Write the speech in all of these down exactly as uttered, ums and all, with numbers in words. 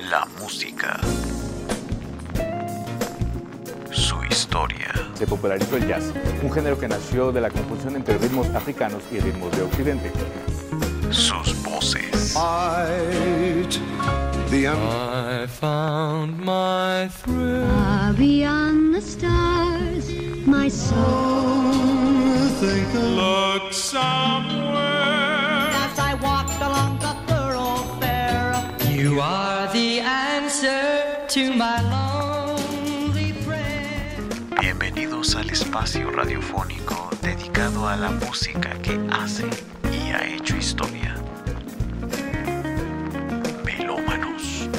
La música. Su historia. Se popularizó el jazz, un género que nació de la confusión entre ritmos africanos y ritmos de Occidente. Sus voces. Fight the un- I found my thrill. Far beyond the stars, my soul. Look somewhere. As I walked along the thoroughfare, You are the answer to my lonely prayer. Bienvenidos al espacio radiofónico dedicado a la música que hace y ha hecho historia. Melómanos.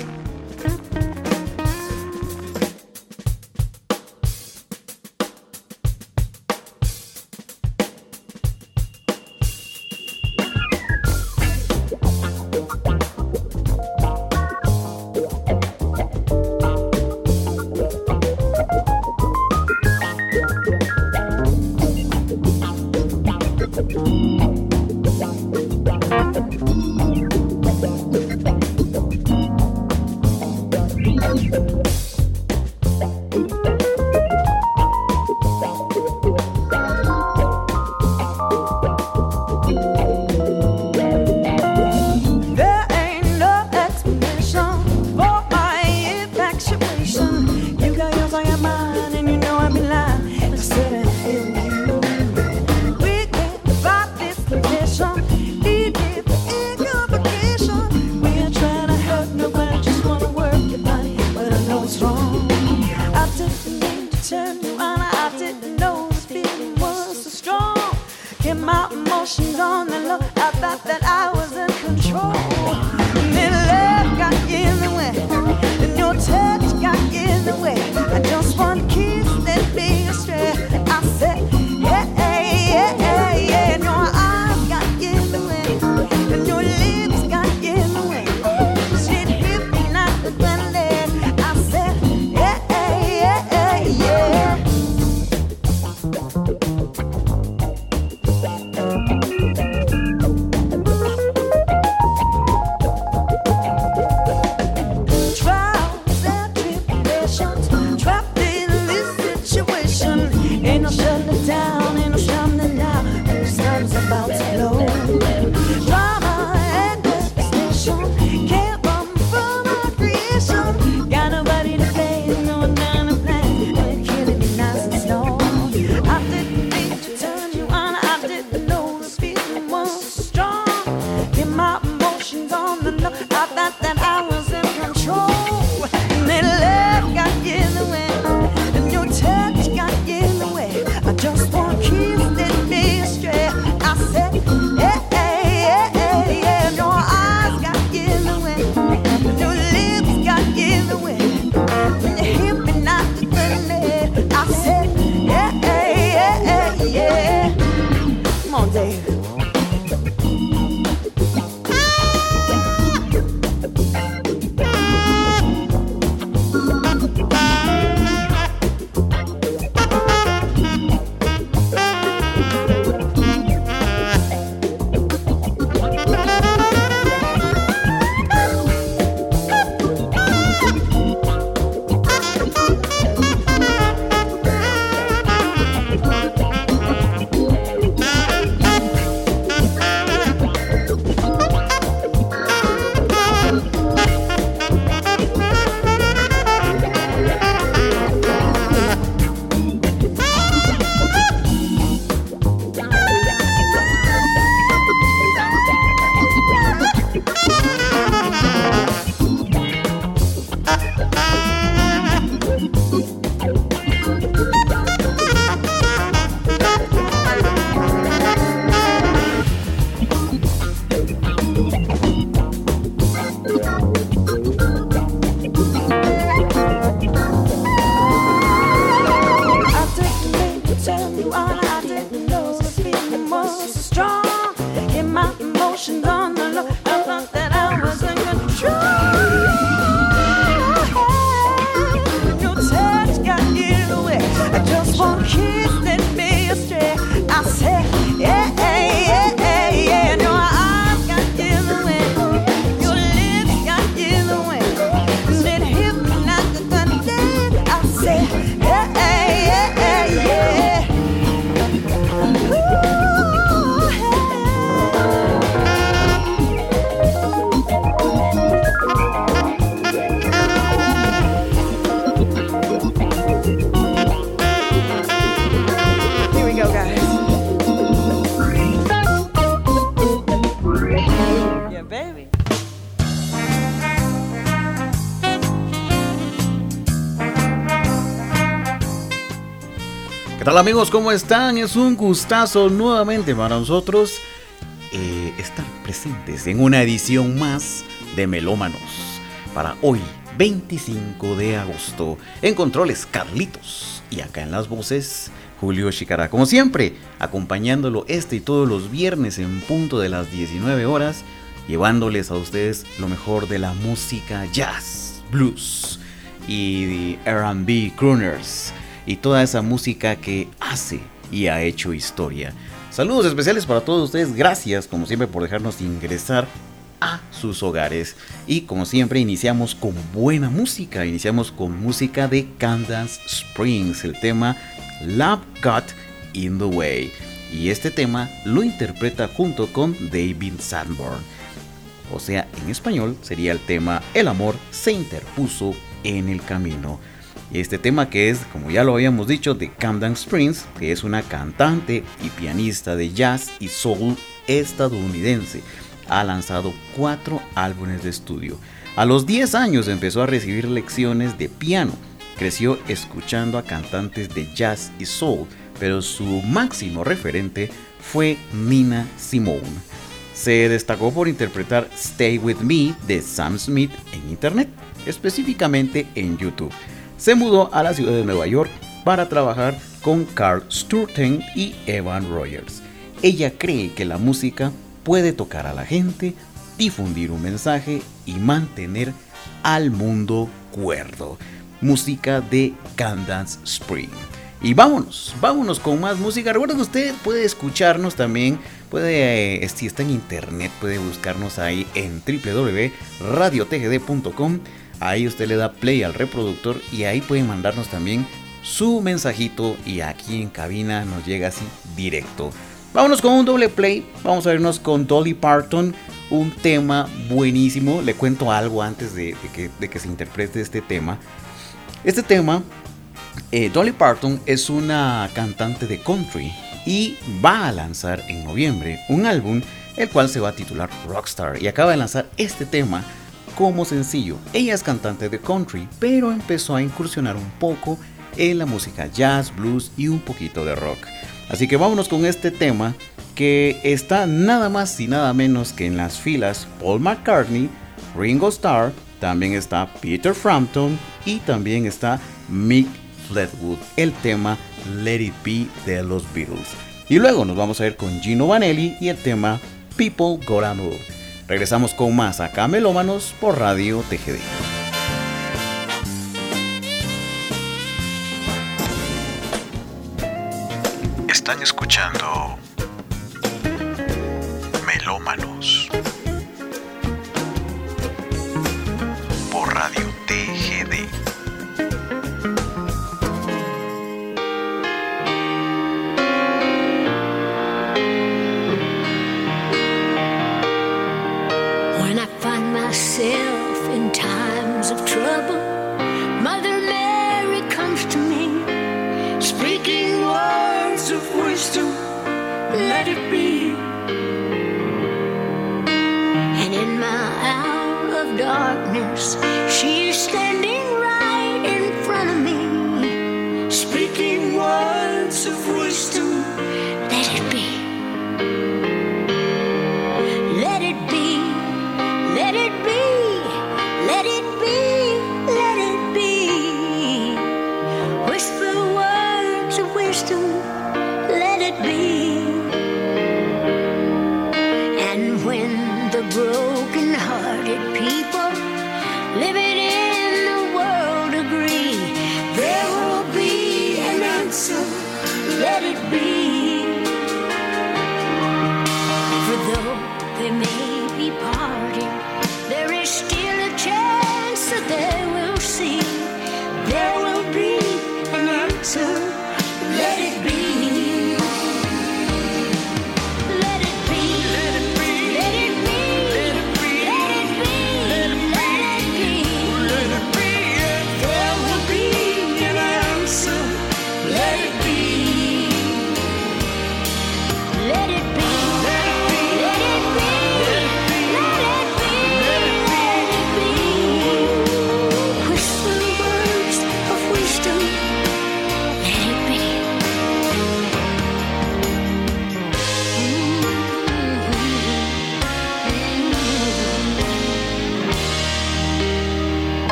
tal amigos? ¿Cómo están? Es un gustazo nuevamente para nosotros eh, estar presentes en una edición más de Melómanos para hoy, veinticinco de agosto. En controles, Carlitos, y acá en las voces, Julio Chicará. Como siempre, acompañándolo este y todos los viernes en punto de las diecinueve horas, llevándoles a ustedes lo mejor de la música jazz, blues y R and B, crooners y toda esa música que hace y ha hecho historia. Saludos especiales para todos ustedes, gracias como siempre por dejarnos ingresar a sus hogares. Y como siempre iniciamos con buena música, iniciamos con música de Candace Springs, el tema Love Got in the Way. Y este tema lo interpreta junto con David Sanborn. O sea, en español sería el tema El amor se interpuso en el camino. Y este tema que es, como ya lo habíamos dicho, de Candace Springs, que es una cantante y pianista de jazz y soul estadounidense. Ha lanzado cuatro álbumes de estudio. A los diez años empezó a recibir lecciones de piano. Creció escuchando a cantantes de jazz y soul, pero su máximo referente fue Nina Simone. Se destacó por interpretar Stay With Me de Sam Smith en internet, específicamente en YouTube. Se mudó a la ciudad de Nueva York para trabajar con Carl Sturten y Evan Rogers. Ella cree que la música puede tocar a la gente, difundir un mensaje y mantener al mundo cuerdo. Música de Candace Springs. Y vámonos, vámonos con más música. Recuerda que usted puede escucharnos también, puede, eh, si está en internet, puede buscarnos ahí en doble u doble u doble u punto radio t g d punto com. Ahí usted le da play al reproductor y ahí pueden mandarnos también su mensajito y aquí en cabina nos llega así directo. Vámonos con un doble play, vamos a irnos con Dolly Parton, un tema buenísimo. Le cuento algo antes de, de, que, de que se interprete este tema. Este tema, eh, Dolly Parton es una cantante de country y va a lanzar en noviembre un álbum el cual se va a titular Rockstar y acaba de lanzar este tema como sencillo. Ella es cantante de country, pero empezó a incursionar un poco en la música jazz, blues y un poquito de rock. Así que vámonos con este tema que está nada más y nada menos que en las filas Paul McCartney, Ringo Starr, también está Peter Frampton y también está Mick Fleetwood, el tema Let It Be de los Beatles. Y luego nos vamos a ir con Gino Vanelli y el tema People Gotta Move. Regresamos con más acá Melómanos por Radio T G D. Están escuchando Melómanos por Radio T G D. When I find myself in times of trouble, Mother Mary comes to me, speaking words of wisdom, let it be. And in my hour of darkness, she's standing right in front of me, speaking words of wisdom, let it be. Let it be, let it be, let it be, let it be. Whisper words of wisdom, let it be. And when the broken-hearted people live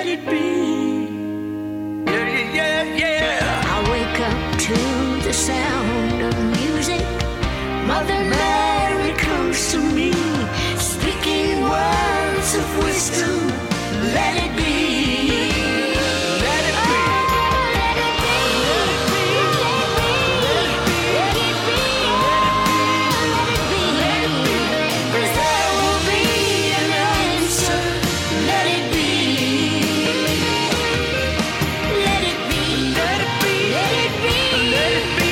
it be. Yeah, yeah, yeah. I wake up to the sound of music. Mother Mary comes to me, speaking words of wisdom. Let it be. Let it be. Let it be. Let it be. Let it be. Let it be. 'Cause there will be an answer. Let it be. Let it be. Let it be. Let it be. Let it be.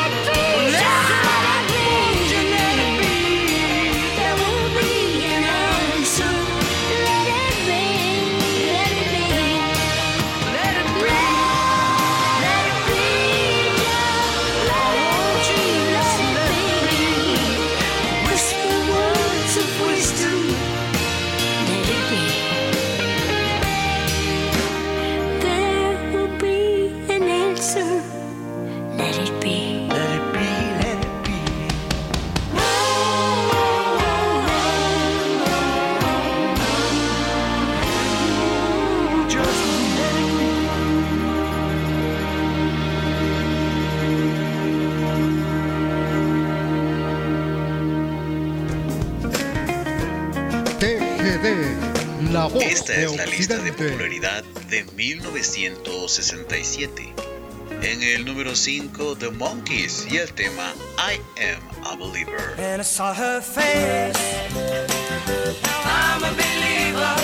Esta es la lista de popularidad de mil novecientos sesenta y siete. En el número cinco, The Monkees y el tema I Am a Believer. And I saw her face. I'm a believer.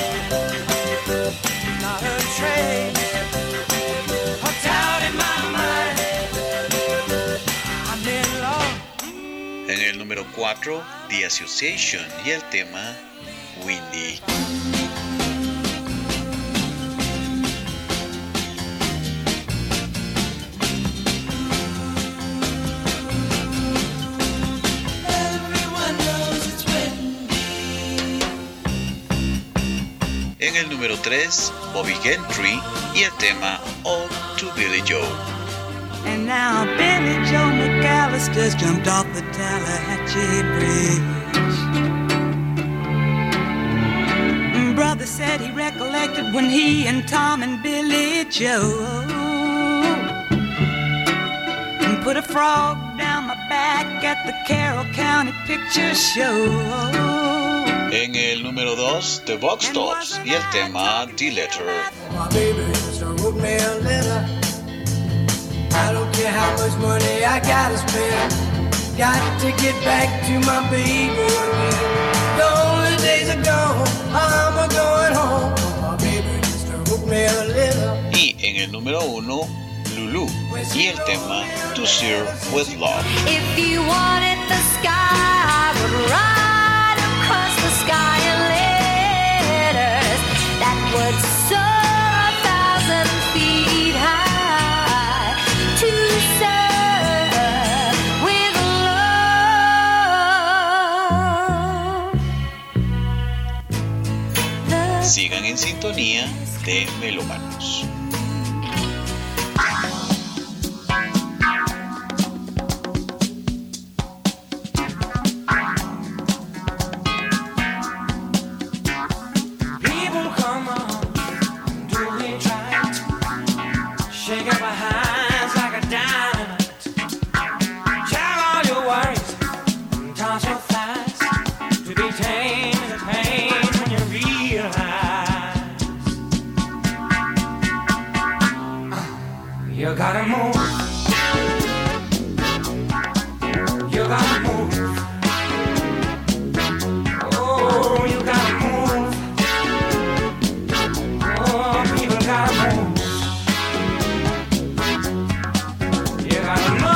Not a trace of doubt in my mind. I'm in love. En el número cuatro, The Association y el tema Windy. En el número tres, Bobby Gentry y el tema Ode to Billy Joe. And now Billy Joe McAllister's jumped off the Tallahatchie Bridge. Brother said he recollected when he and Tom and Billy Joe put a frog down my back at the Carroll County Picture Show. En el número dos, The Box Tops y el tema The Letter. My baby just wrote me a letter. I don't care how much money I gotta spend. Got to get back to my baby again. The only days are gone, I'm a going home. My baby just wrote me a letter. Y en el número uno, Lulu y el tema To Serve with Love. If you wanted the sky, I would ride across the sky in letters that would soar a thousand feet high. To serve with love. Sigan en sintonía de Melómanos. You gotta move. You gotta move. Oh, you gotta move. Oh, people gotta move. You gotta move.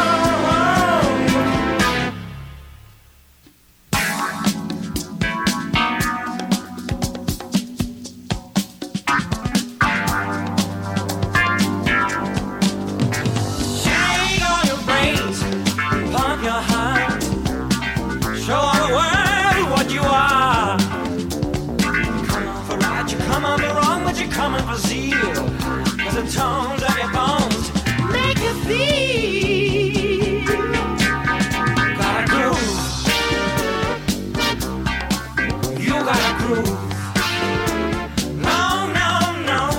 Coming for zeal, cause the tones of your bones make you feel. You gotta groove. You gotta groove. No, no, no.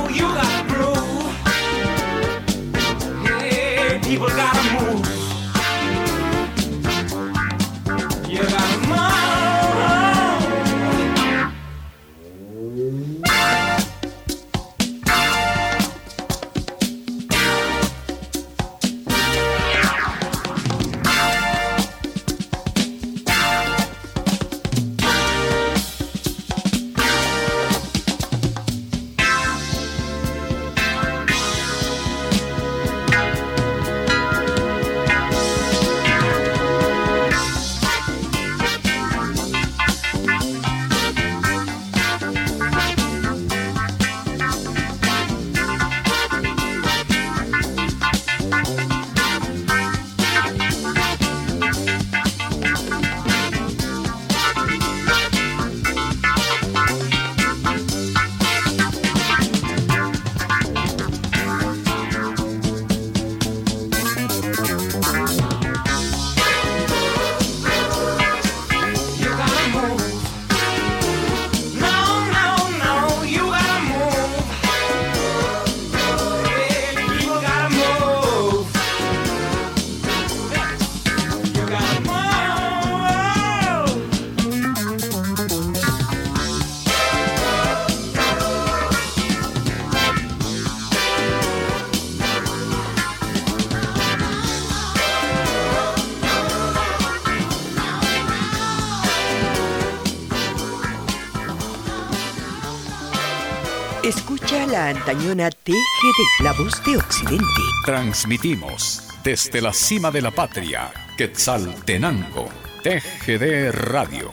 Escucha la antañona T G D, la voz de Occidente. Transmitimos desde la cima de la patria, Quetzaltenango, T G D Radio.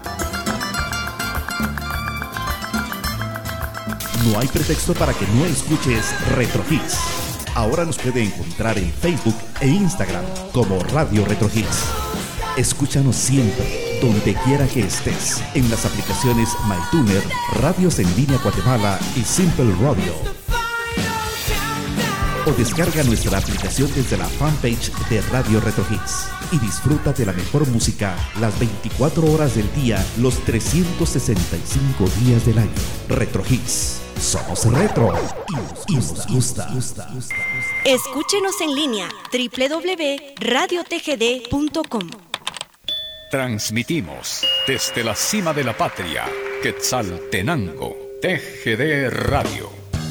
No hay pretexto para que no escuches Retro Hits. Ahora nos puede encontrar en Facebook e Instagram como Radio Retro Hits. Escúchanos siempre, donde quiera que estés, en las aplicaciones MyTuner, Radios en Línea Guatemala y Simple Radio. O descarga nuestra aplicación desde la fanpage de Radio Retro Hits y disfruta de la mejor música las veinticuatro horas del día, los trescientos sesenta y cinco días del año. Retro Hits. Somos retro y nos gusta. Escúchenos en línea doble u doble u doble u punto radio t g d punto com. Transmitimos desde la cima de la patria, Quetzaltenango, T G D Radio.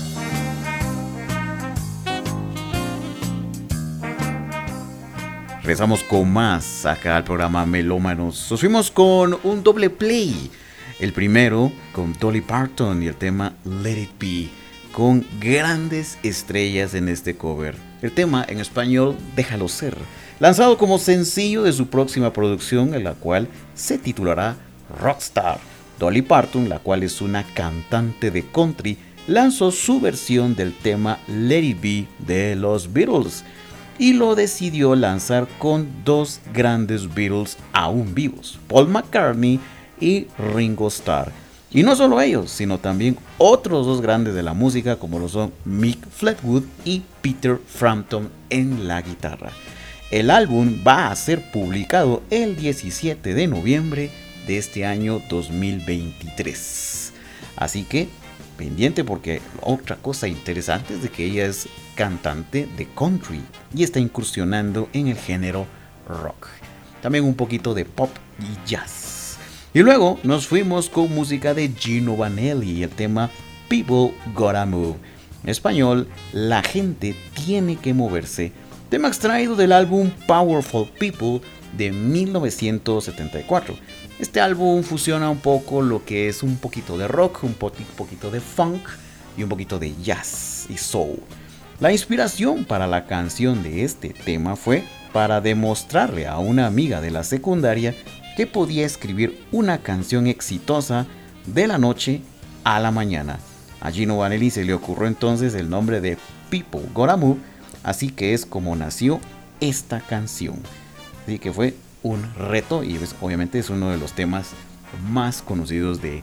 Regresamos con más acá al programa Melómanos. Nos fuimos con un doble play. El primero con Dolly Parton y el tema Let It Be, con grandes estrellas en este cover. El tema en español Déjalo Ser, lanzado como sencillo de su próxima producción, en la cual se titulará Rockstar. Dolly Parton, la cual es una cantante de country, lanzó su versión del tema Let It Be de los Beatles y lo decidió lanzar con dos grandes Beatles aún vivos, Paul McCartney y Ringo Starr. Y no solo ellos, sino también otros dos grandes de la música, como lo son Mick Fleetwood y Peter Frampton en la guitarra. El álbum va a ser publicado el diecisiete de noviembre de este año dos mil veintitrés. Así que pendiente, porque otra cosa interesante es de que ella es cantante de country y está incursionando en el género rock. También un poquito de pop y jazz. Y luego nos fuimos con música de Gino Vanelli y el tema People Gotta Move. En español, La gente tiene que moverse. Tema extraído del álbum Powerful People de mil novecientos setenta y cuatro. Este álbum fusiona un poco lo que es un poquito de rock, un poquito de funk y un poquito de jazz y soul. La inspiración para la canción de este tema fue para demostrarle a una amiga de la secundaria que podía escribir una canción exitosa de la noche a la mañana. A Gino Vanelli se le ocurrió entonces el nombre de People Gotta Move, así que es como nació esta canción. Así que fue un reto y pues, obviamente es uno de los temas más conocidos de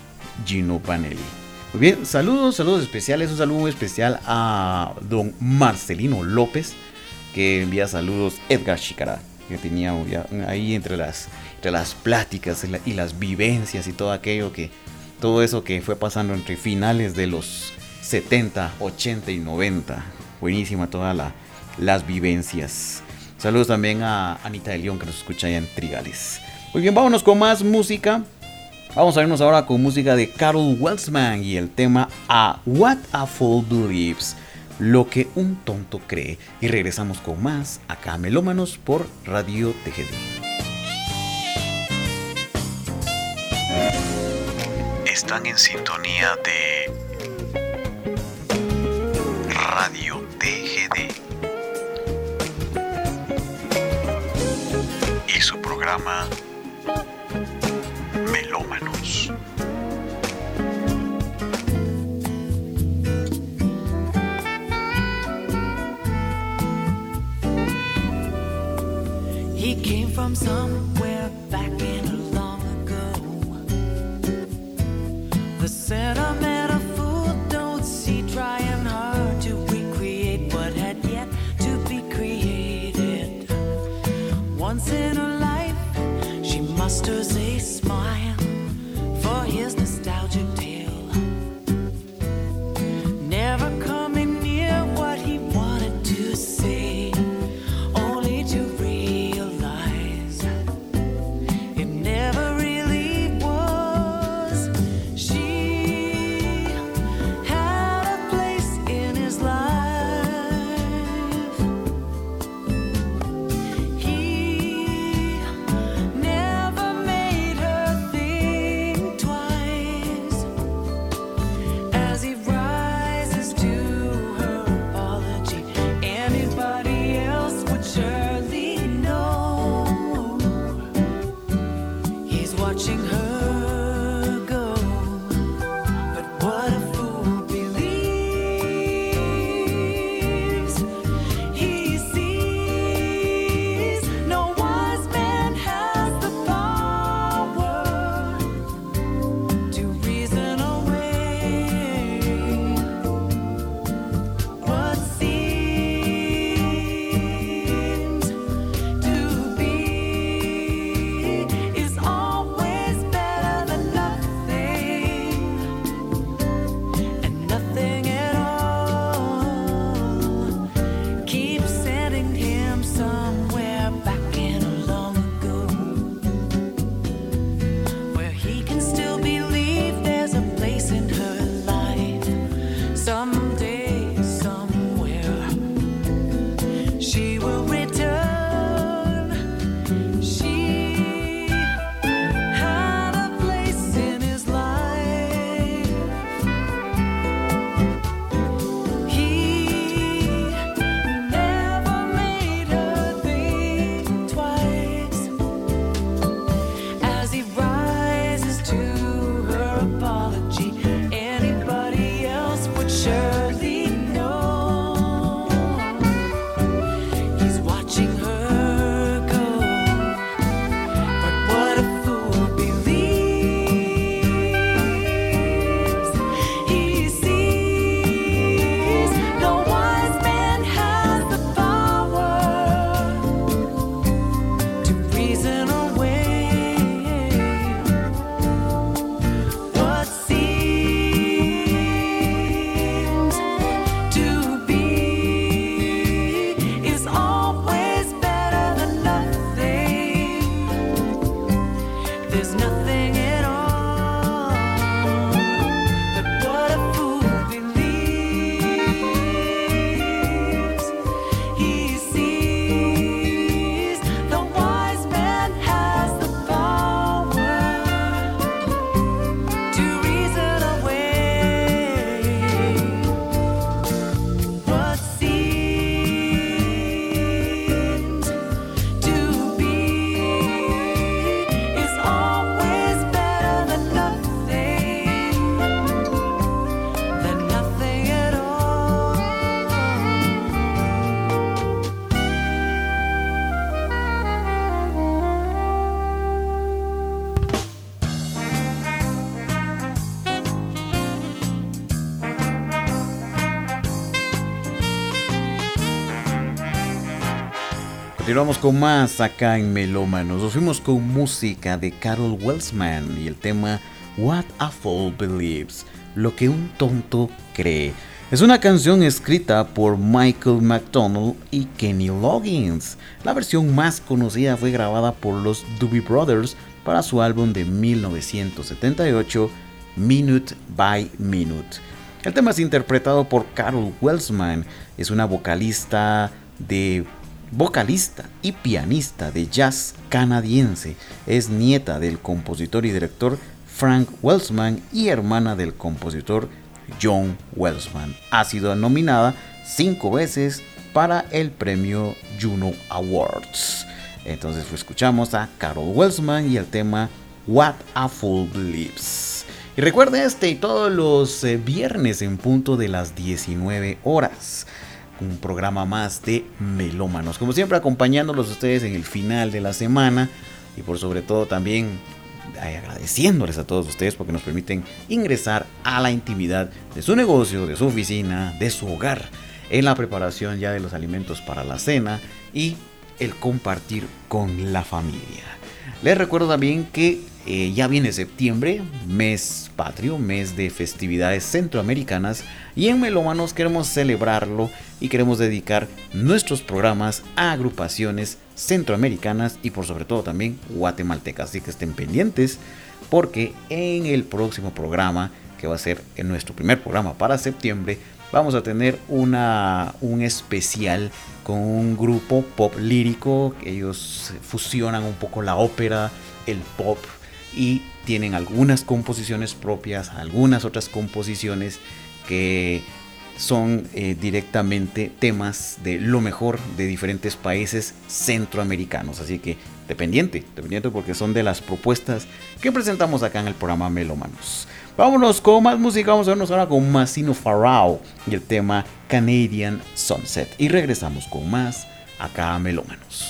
Gino Vanelli. Muy bien, saludos, saludos especiales, un saludo muy especial a don Marcelino López, que envía saludos. Edgar Chicará, que tenía ahí entre las, entre las pláticas y, la, y las vivencias y todo aquello que, todo eso que fue pasando entre finales de los setenta, ochenta y noventa. Buenísima todas la, las vivencias. Saludos también a Anita de León, que nos escucha allá en Trigales. Muy bien, vámonos con más música. Vamos a irnos ahora con música de Carol Welsman y el tema A What a Fool Believes, lo que un tonto cree. Y regresamos con más acá a Melómanos por Radio T G D. Están en sintonía de Radio T G D y su programa Melómanos. He came from somewhere back in long ago. The sentimental fool don't see, trying hard to recreate what had yet to be created. Once in her life, she musters a smile for his nostalgic tale. Never coming near what he wanted to say, only to realize Continuamos con más acá en Melómanos. Nos fuimos con música de Carol Welsman y el tema What a Fool Believes, lo que un tonto cree. Es una canción escrita por Michael McDonald y Kenny Loggins. La versión más conocida fue grabada por los Doobie Brothers para su álbum de mil novecientos setenta y ocho, Minute by Minute. El tema es interpretado por Carol Welsman. Es una vocalista de vocalista y pianista de jazz canadiense. Es nieta del compositor y director Frank Welsman y hermana del compositor John Welsman. Ha sido nominada cinco veces para el premio Juno Awards. Entonces pues, escuchamos a Carol Welsman y el tema What a Fool Believes. Y recuerde este y todos los eh, viernes en punto de las diecinueve horas. Un programa más de Melómanos. Como siempre, acompañándolos ustedes en el final de la semana. Y por sobre todo también eh, agradeciéndoles a todos ustedes porque nos permiten ingresar a la intimidad de su negocio, de su oficina, de su hogar. En la preparación ya de los alimentos para la cena y el compartir con la familia. Les recuerdo también que eh, ya viene septiembre, mes patrio, mes de festividades centroamericanas, y en Melómanos queremos celebrarlo y queremos dedicar nuestros programas a agrupaciones centroamericanas y por sobre todo también guatemaltecas. Así que estén pendientes porque en el próximo programa, que va a ser en nuestro primer programa para septiembre, vamos a tener una, un especial con un grupo pop lírico. Ellos fusionan un poco la ópera, el pop y tienen algunas composiciones propias, algunas otras composiciones que son eh, directamente temas de lo mejor de diferentes países centroamericanos. Así que dependiente, dependiente porque son de las propuestas que presentamos acá en el programa Melómanos. Vámonos con más música, vamos a vernos ahora con Massino Farao y el tema Canadian Sunset. Y regresamos con más acá a Melómanos.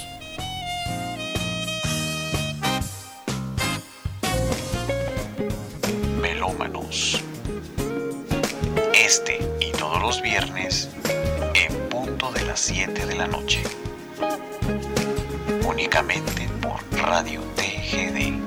Melómanos. Este y todos los viernes en punto de las siete de la noche. Únicamente por Radio T G D.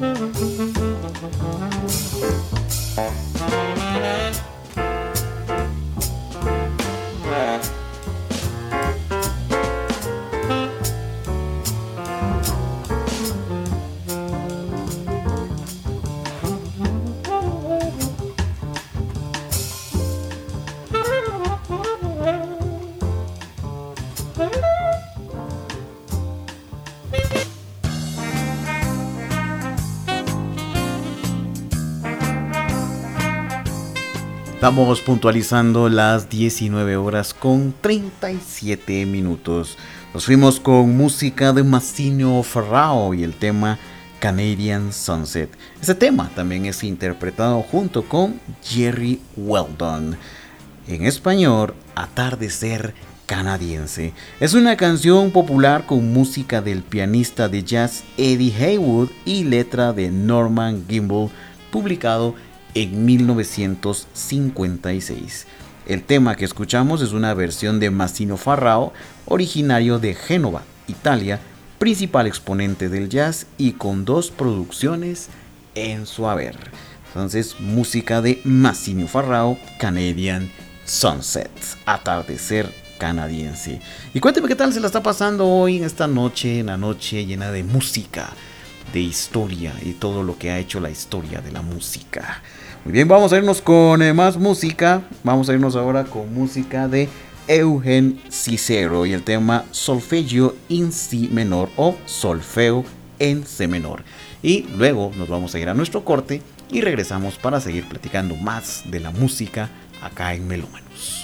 Estamos puntualizando las diecinueve horas con treinta y siete minutos. Nos fuimos con música de Macínio Ferrao y el tema Canadian Sunset. Este tema también es interpretado junto con Jerry Weldon. En español, Atardecer Canadiense. Es una canción popular con música del pianista de jazz Eddie Haywood y letra de Norman Gimbel, publicado en mil novecientos cincuenta y seis. El tema que escuchamos es una versión de Macínio Ferrao, originario de Génova, Italia, principal exponente del jazz y con dos producciones en su haber. Entonces, música de Macínio Ferrao, Canadian Sunset, Atardecer Canadiense. Y cuénteme qué tal se la está pasando hoy en esta noche, en la noche llena de música, de historia y todo lo que ha hecho la historia de la música. Muy bien, vamos a irnos con eh, más música. Vamos a irnos ahora con música de Eugen Cicero y el tema Solfeggio in Si menor o Solfeo en C menor. Y luego nos vamos a ir a nuestro corte y regresamos para seguir platicando más de la música acá en Melómanos.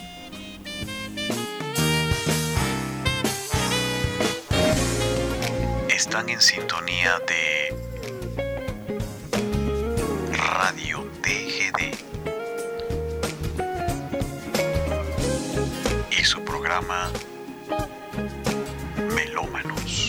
Están en sintonía de Radio T G D y su programa Melómanos.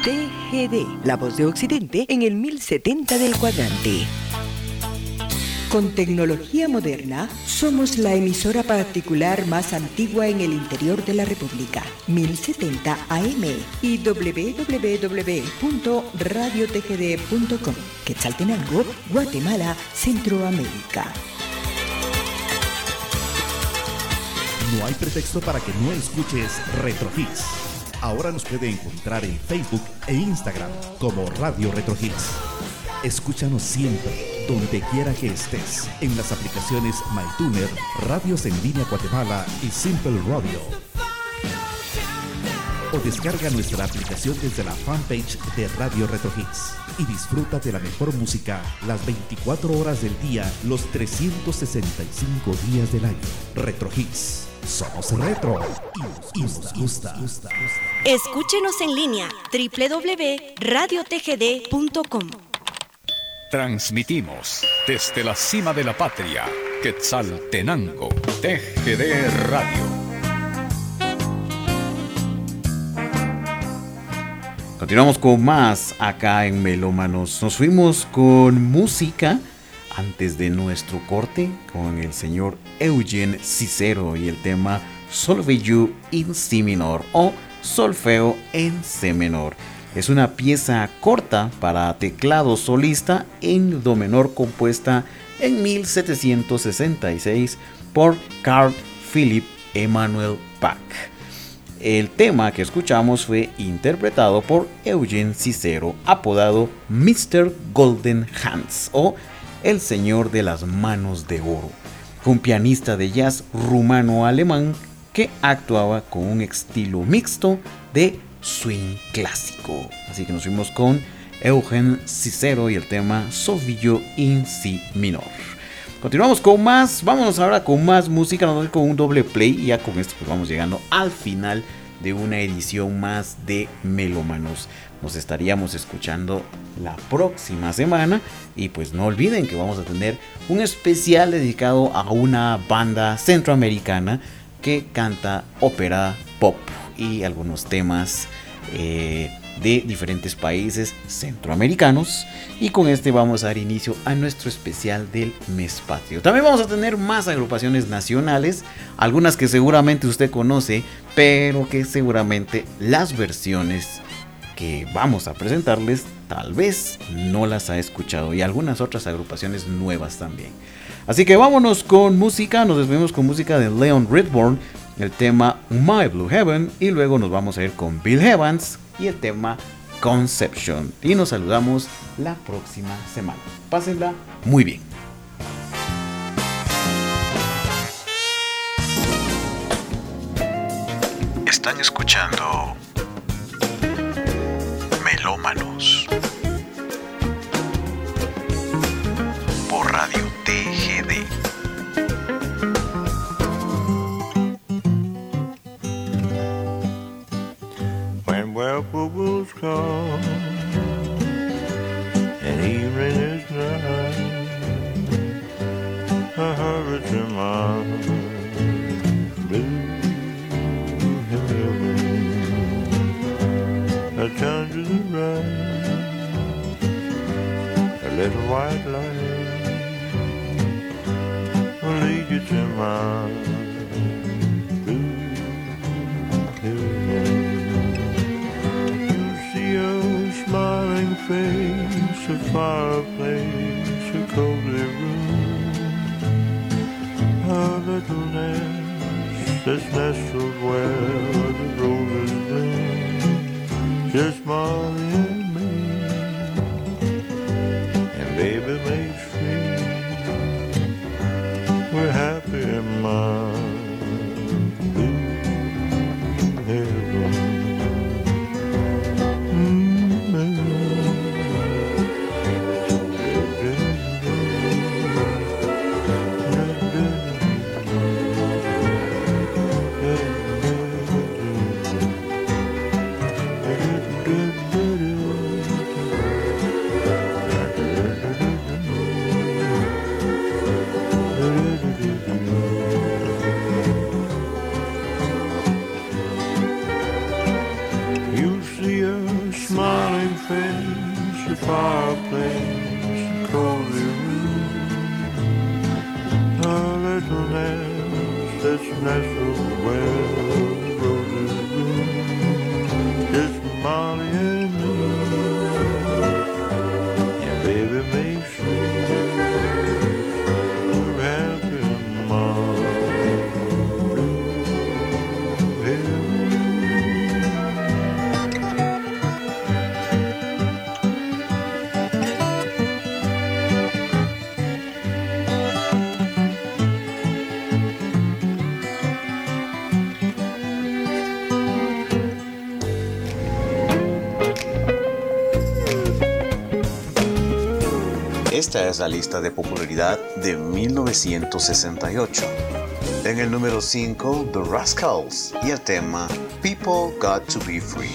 T G D, la voz de Occidente en el mil setenta del cuadrante. Con tecnología moderna, somos la emisora particular más antigua en el interior de la República, mil setenta A M y doble u doble u doble u punto radio t g d punto com, Quetzaltenango, Guatemala, Centroamérica. No hay pretexto para que no escuches Retro Hits. Ahora nos puede encontrar en Facebook e Instagram como Radio Retro Hits. Escúchanos siempre, donde quiera que estés, en las aplicaciones MyTuner, Radios en Línea Guatemala y Simple Radio. O descarga nuestra aplicación desde la fanpage de Radio Retro Hits y disfruta de la mejor música las veinticuatro horas del día, los trescientos sesenta y cinco días del año. Retro Hits. Somos retro y nos gusta. gusta. Escúchenos en línea doble u doble u doble u punto radio t g d punto com. Transmitimos desde la cima de la patria, Quetzaltenango, T G D Radio. Continuamos con más acá en Melómanos. Nos fuimos con música antes de nuestro corte con el señor Eugene Cicero y el tema Solfeggio in Si menor o Solfeo en C menor. Es una pieza corta para teclado solista en do menor compuesta en mil setecientos sesenta y seis por Carl Philipp Emanuel Bach. El tema que escuchamos fue interpretado por Eugene Cicero, apodado mister Golden Hands o el señor de las manos de oro. Fue un pianista de jazz rumano-alemán que actuaba con un estilo mixto de swing clásico. Así que nos fuimos con Eugene Cicero y el tema Solfeggio in Si menor. Continuamos con más, vámonos ahora con más música, nos vamos con un doble play y ya con esto pues vamos llegando al final de una edición más de Melómanos. Nos estaríamos escuchando la próxima semana y pues no olviden que vamos a tener un especial dedicado a una banda centroamericana que canta ópera pop y algunos temas eh, de diferentes países centroamericanos, y con este vamos a dar inicio a nuestro especial del mes patrio. También vamos a tener más agrupaciones nacionales, algunas que seguramente usted conoce, pero que seguramente las versiones que vamos a presentarles tal vez no las ha escuchado, y algunas otras agrupaciones nuevas también. Así que vámonos con música, nos despedimos con música de Leon Redbone, el tema My Blue Heaven, y luego nos vamos a ir con Bill Evans y el tema Conception, y nos saludamos la próxima semana. Pásenla muy bien. Están escuchando Melómanos por Radio T G D. When welcome will come and evening is nigh, I hurry to my blue heaven. I turn to the right, a little white light will lead you to my blue heaven. Smiling face, a fireplace, a cozy room, a little nest that's nestled where the roses bloom. Just Molly and me, and baby makes free. We're happy in my blue heaven. You see a smile face, a fireplace, a cozy room, a little nest that's nestled where the roses bloom. Just Molly and me, yeah, baby, make sweet, we're happy tomorrow. Esta es la lista de popularidad de mil novecientos sesenta y ocho. En el número cinco, The Rascals y el tema People Got to Be Free.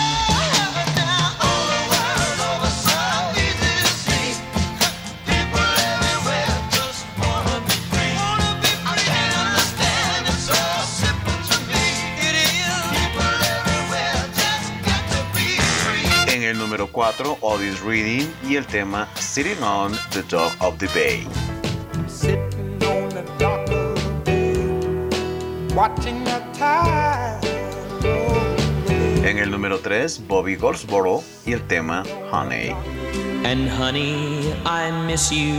En el número cuatro, Otis Reading y el tema Sitting on the Dock of the Bay. Sitting on the dock of the bay, watching the tide roll. En el número tres, Bobby Goldsboro y el tema Honey. And honey, I miss you,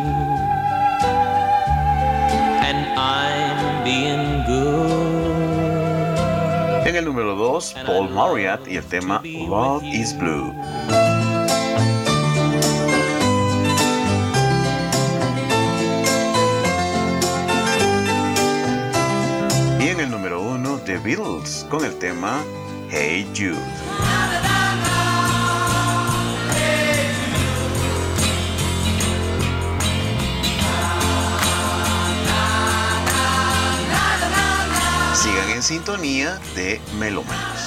and I'm being good. En el número dos, Paul Marriott y el tema Love is Blue. Y en el número uno, The Beatles con el tema Hey Jude. Sigan en sintonía de Melómanos.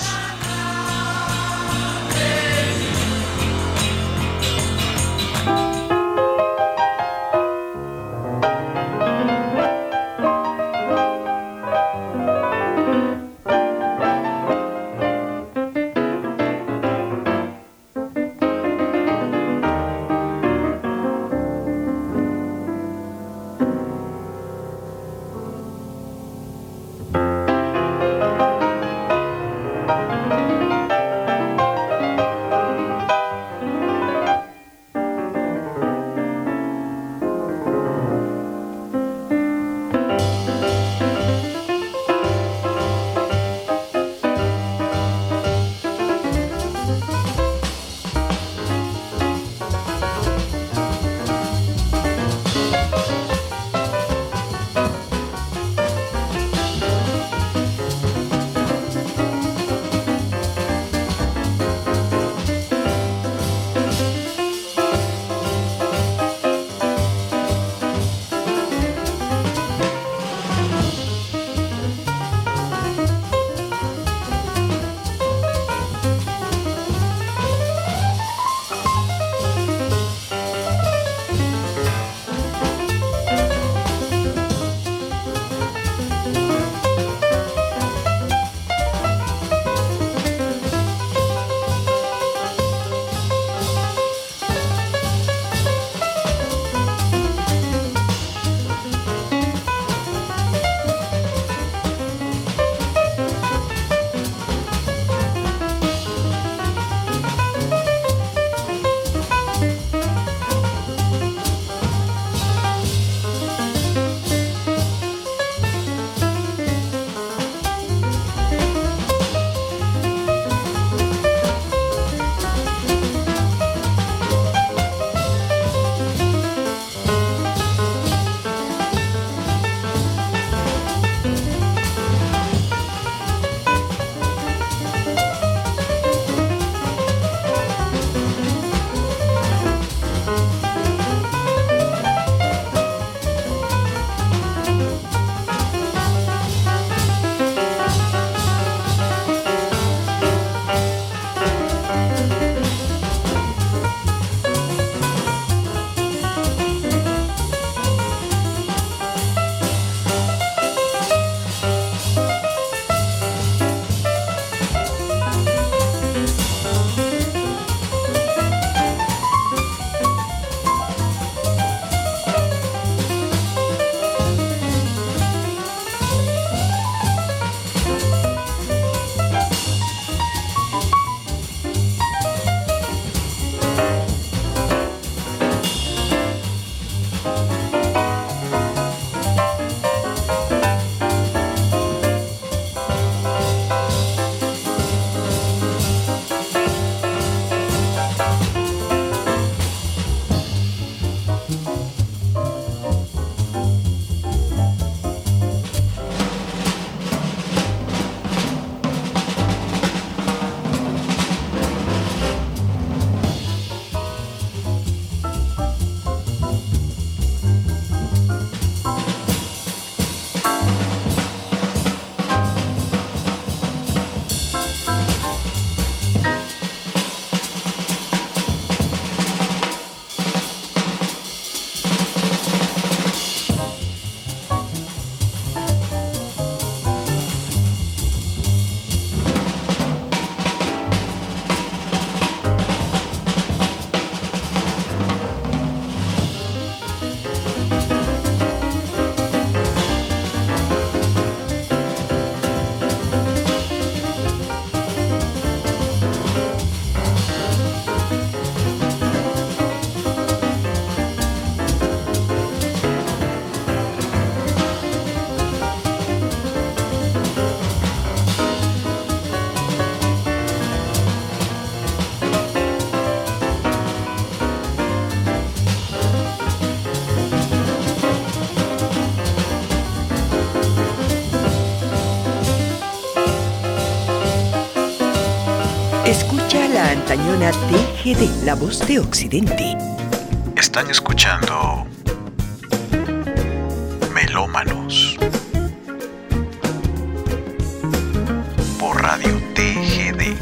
Escucha la antañona T G D, la voz de Occidente. Están escuchando Melómanos por Radio T G D.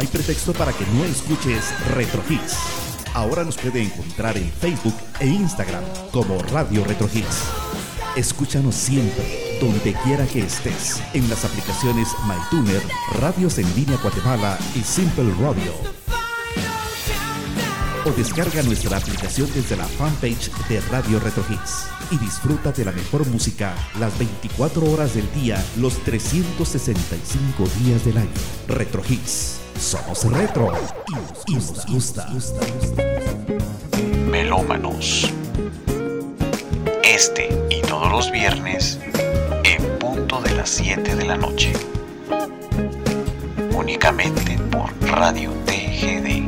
hay pretexto para que no escuches Retro Hits. Ahora nos puede encontrar en Facebook e Instagram como Radio Retro Hits. Escúchanos siempre, donde quiera que estés, en las aplicaciones MyTuner, Radios en Línea Guatemala y Simple Radio. O descarga nuestra aplicación desde la fanpage de Radio Retro Hits y disfruta de la mejor música las veinticuatro horas del día, los trescientos sesenta y cinco días del año. Retro Hits. Somos retro y nos gusta. Melómanos. Este y todos los viernes en punto de las siete de la noche. Únicamente por Radio T G D.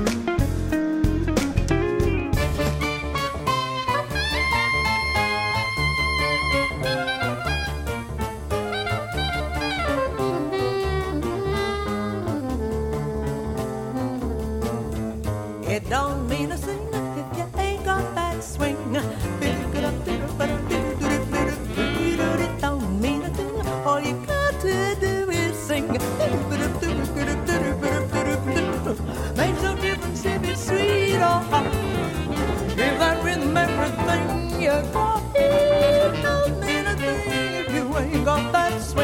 It don't mean a thing if you ain't got that swing. It don't mean a thing. All you got to do is sing. Makes no difference if it's sweet or hot. Give that rhythm everything you got. It don't mean a thing if you ain't got that swing.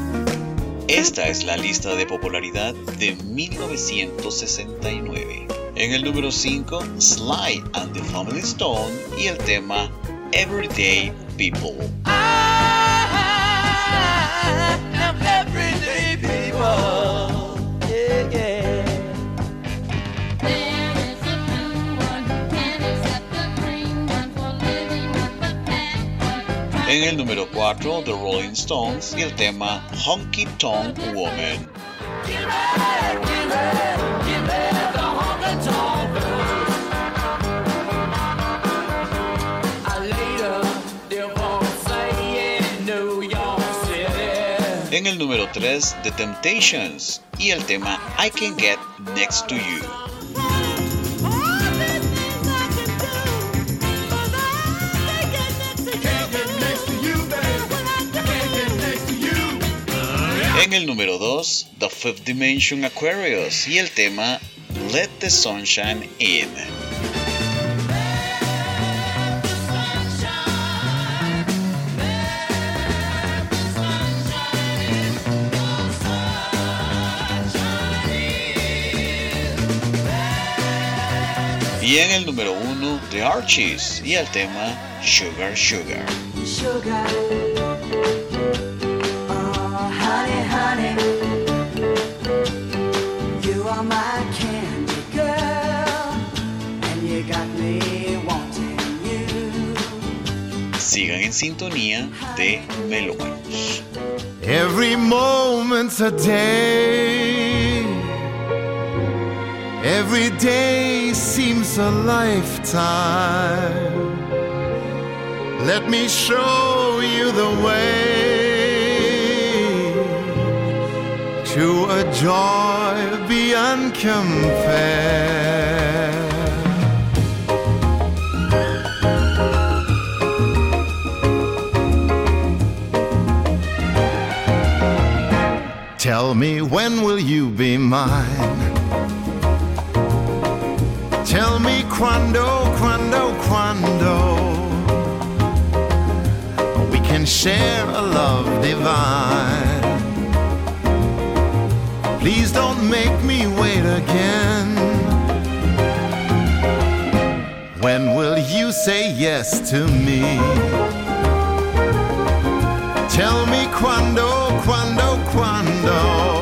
Esta es la lista de popularidad de mil novecientos sesenta y nueve En el número cinco, Sly and the Family Stone y el tema Everyday People. Everyday people, yeah, yeah. En el número cuatro, The Rolling Stones y el tema Honky Tonk Woman. En el número tres, The Temptations y el tema I Can Get Next to You. En el número dos, The Fifth Dimension Aquarius y el tema Let the Sunshine In. Y en el número uno, The Archies y el tema Sugar Sugar. Sugar, oh honey, honey, you are my candy girl, and you got me wanting you. Sigan en sintonía de Melómanos. Every moment's a day. Every day seems a lifetime. Let me show you the way to a joy beyond compare. Tell me, when will you be mine? Tell me quando, quando, quando we can share a love divine. Please don't make me wait again. When will you say yes to me? Tell me quando, quando, quando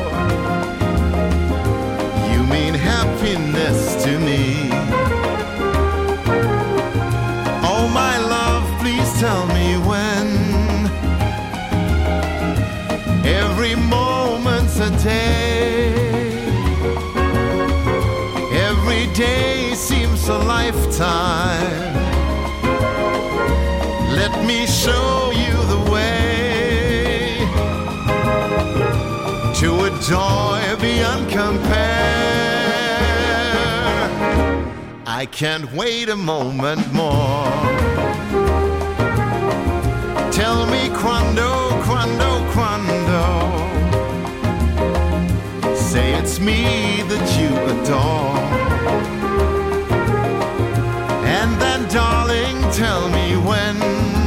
you mean happiness to me. Oh my love, please tell me when. Every moment's a day. Every day seems a lifetime. Let me show you the way to a joy beyond compare. I can't wait a moment more. Tell me quando, quando, quando. Say it's me that you adore. And then darling, tell me when.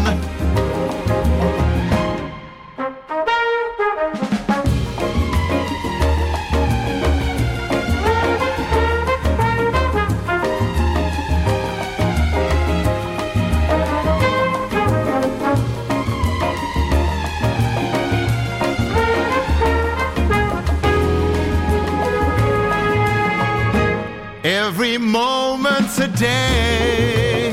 Every moment's a day.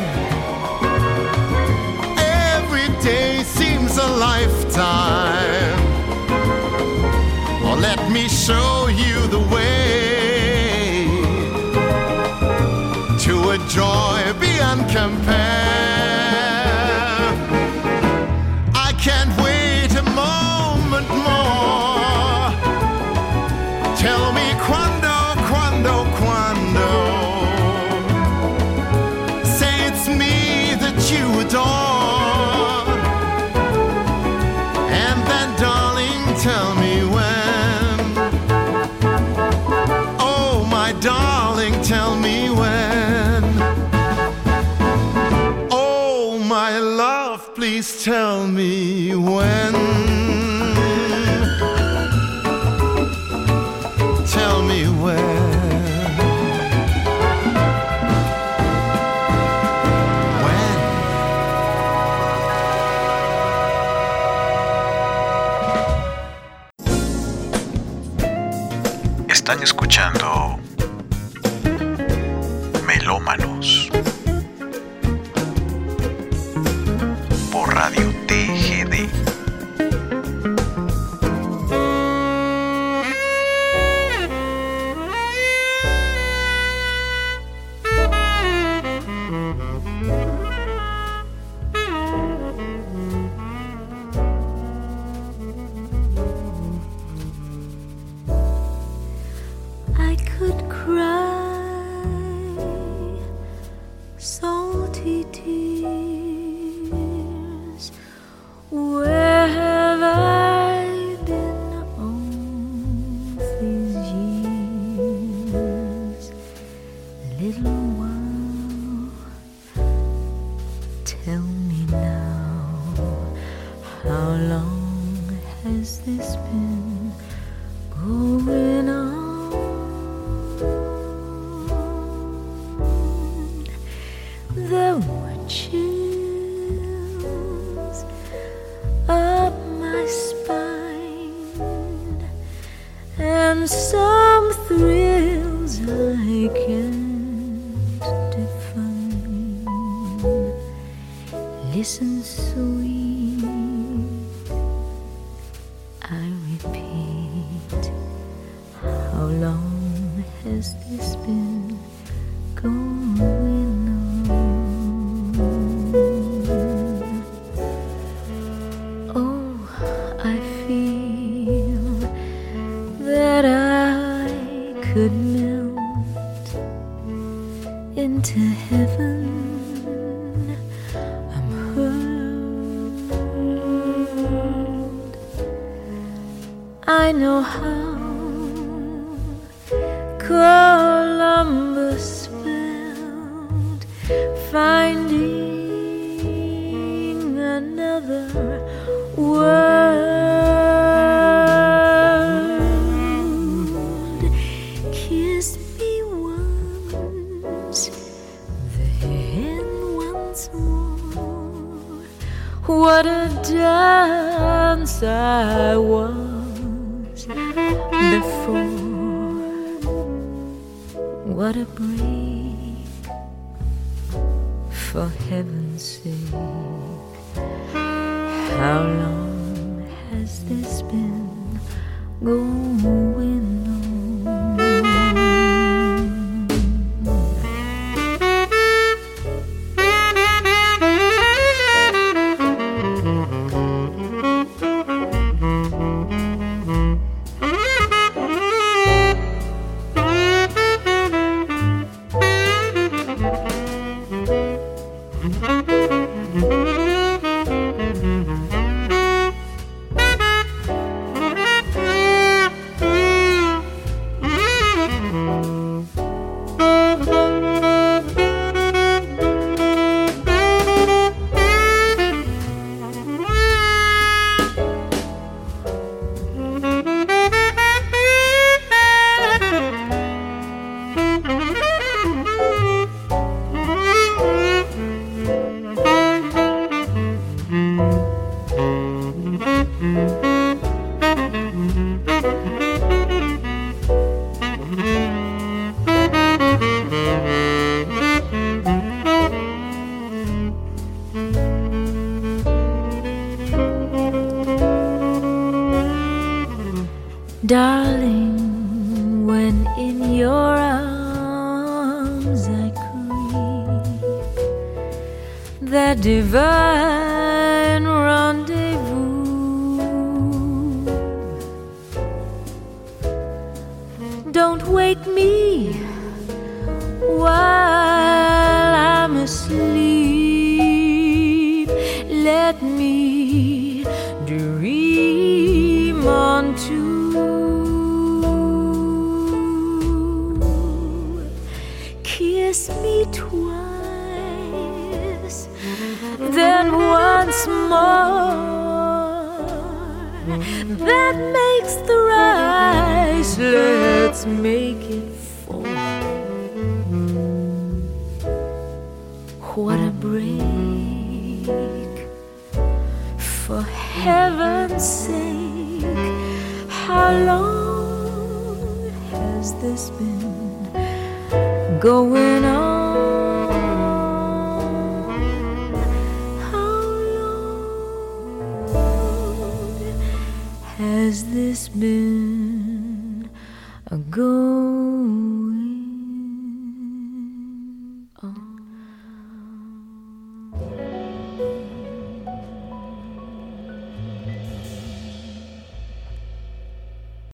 Every day seems a lifetime. Oh, let me show you the way to a joy beyond compare. I can't wait a moment more. Tell me quando, quando, quando. Say it's me that you adore. And then darling, tell me when. Oh my darling, tell me when. Oh my love, please tell me when. Tell me when. Están escuchando Melómanos por Radio T G D. What a dance I was before. What a break, for heaven's sake. How long has this been going on? Darling, when in your arms I creep, that divine rendezvous, don't wake me while I'm asleep. Let me dream on to kiss me twice, then once more. That makes the rice. Let's make it four. What a break, for heaven's sake. How long has this been going on? How long has this been going?